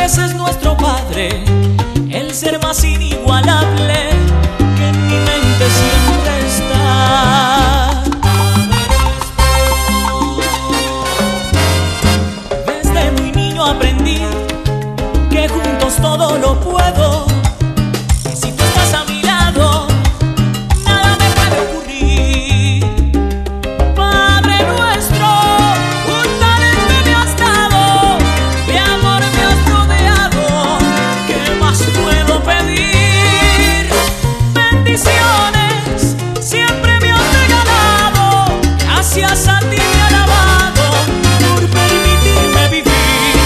ese es nuestro Padre, el ser más inigualable que en mi mente siempre está. Desde muy niño aprendí que juntos todo lo puedo, que si tú estás a mi lado nada me puede ocurrir. Padre nuestro, un talento me has dado, de amor me has rodeado, ¿qué más puedo pedir? Bendiciones siempre me has regalado, gracias a ti me he alabado por permitirme vivir.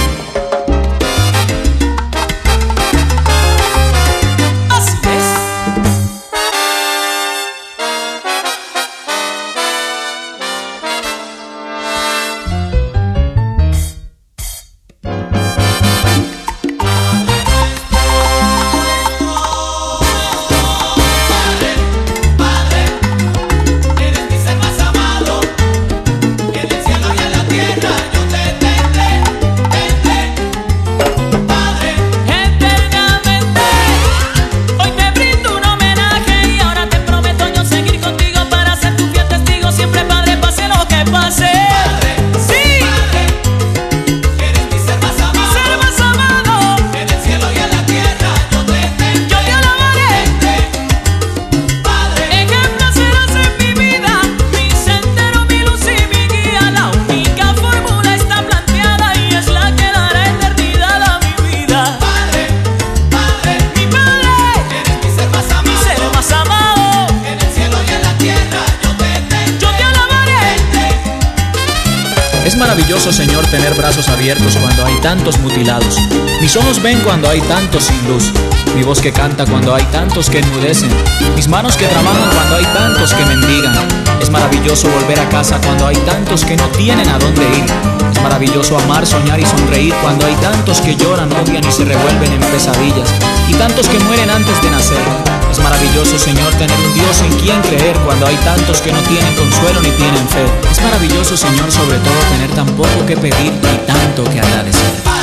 Es maravilloso, Señor, tener brazos abiertos cuando hay tantos mutilados. Mis ojos ven cuando hay tantos sin luz. Mi voz que canta cuando hay tantos que enmudecen. Mis manos que trabajan cuando hay tantos que mendigan. Es maravilloso volver a casa cuando hay tantos que no tienen a dónde ir. Es maravilloso amar, soñar y sonreír cuando hay tantos que lloran, odian y se revuelven en pesadillas, y tantos que mueren antes de nacer. Es maravilloso, Señor, tener un Dios en quien creer cuando hay tantos que no tienen consuelo ni tienen fe. Es maravilloso, Señor, sobre todo tener tan poco que pedir y tanto que agradecer.